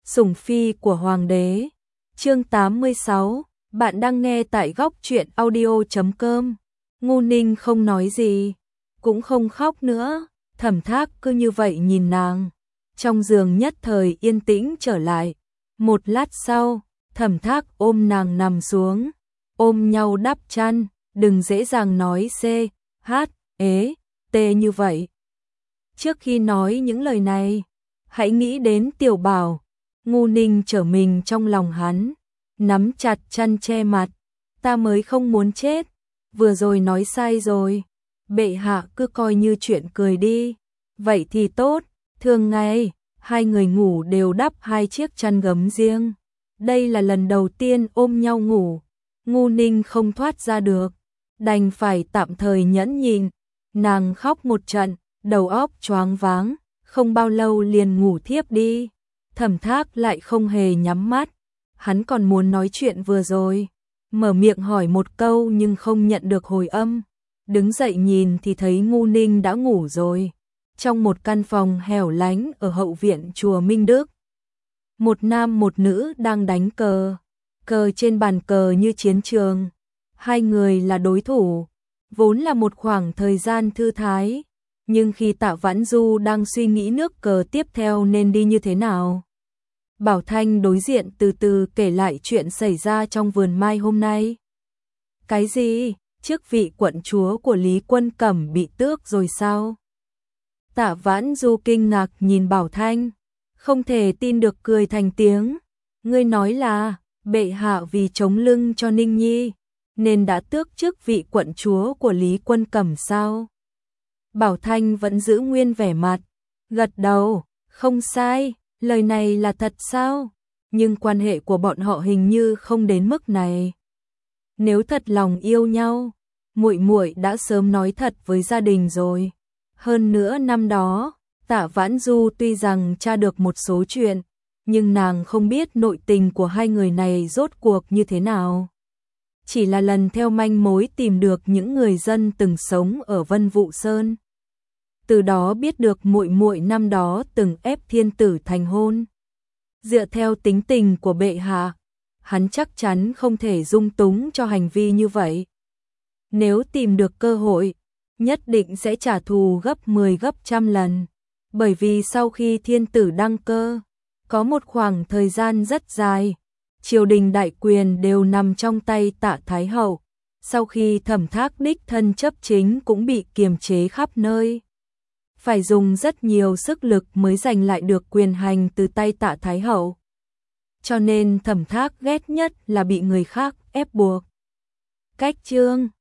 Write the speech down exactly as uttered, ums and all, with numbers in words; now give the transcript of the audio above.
Sủng phi của hoàng đế. Chương tám mươi sáu, bạn đang nghe tại góc truyện audio chấm com. Ngu Ninh không nói gì, cũng không khóc nữa, Thẩm Thác cứ như vậy nhìn nàng. Trong giường nhất thời yên tĩnh trở lại. Một lát sau, Thẩm Thác ôm nàng nằm xuống, ôm nhau đắp chăn, đừng dễ dàng nói c, h, ế, t như vậy. Trước khi nói những lời này, hãy nghĩ đến Tiểu Bảo. Ngu Ninh trở mình trong lòng hắn, nắm chặt chăn che mặt, ta mới không muốn chết, vừa rồi nói sai rồi, bệ hạ cứ coi như chuyện cười đi, vậy thì tốt, thường ngày, hai người ngủ đều đắp hai chiếc chăn gấm riêng, đây là lần đầu tiên ôm nhau ngủ, Ngu Ninh không thoát ra được, đành phải tạm thời nhẫn nhịn, nàng khóc một trận, đầu óc choáng váng, không bao lâu liền ngủ thiếp đi. Thẩm Thác lại không hề nhắm mắt, hắn còn muốn nói chuyện vừa rồi, mở miệng hỏi một câu nhưng không nhận được hồi âm, đứng dậy nhìn thì thấy Ngu Ninh đã ngủ rồi, trong một căn phòng hẻo lánh ở hậu viện chùa Minh Đức. Một nam một nữ đang đánh cờ, cờ trên bàn cờ như chiến trường, hai người là đối thủ, vốn là một khoảng thời gian thư thái, nhưng khi Tạ Vãn Du đang suy nghĩ nước cờ tiếp theo nên đi như thế nào, Bảo Thanh đối diện từ từ kể lại chuyện xảy ra trong vườn mai hôm nay. Cái gì? Chức vị quận chúa của Lý Quân Cẩm bị tước rồi sao? Tạ Vãn Du kinh ngạc nhìn Bảo Thanh, không thể tin được cười thành tiếng. Ngươi nói là, bệ hạ vì chống lưng cho Ninh Nhi, nên đã tước chức vị quận chúa của Lý Quân Cẩm sao? Bảo Thanh vẫn giữ nguyên vẻ mặt, gật đầu, không sai. Lời này là thật sao? Nhưng quan hệ của bọn họ hình như không đến mức này. Nếu thật lòng yêu nhau, muội muội đã sớm nói thật với gia đình rồi. Hơn nữa năm đó, Tạ Vãn Du tuy rằng tra được một số chuyện, nhưng nàng không biết nội tình của hai người này rốt cuộc như thế nào. Chỉ là lần theo manh mối tìm được những người dân từng sống ở Vân Vũ Sơn. Từ đó biết được muội muội năm đó từng ép thiên tử thành hôn. Dựa theo tính tình của bệ hạ, hắn chắc chắn không thể dung túng cho hành vi như vậy. Nếu tìm được cơ hội, nhất định sẽ trả thù gấp mười gấp trăm lần. Bởi vì sau khi thiên tử đăng cơ, có một khoảng thời gian rất dài, triều đình đại quyền đều nằm trong tay Tạ Thái Hậu. Sau khi Thẩm Thác đích thân chấp chính cũng bị kiềm chế khắp nơi. Phải dùng rất nhiều sức lực mới giành lại được quyền hành từ tay Tạ Thái Hậu. Cho nên Thẩm Thác ghét nhất là bị người khác ép buộc. Cách chương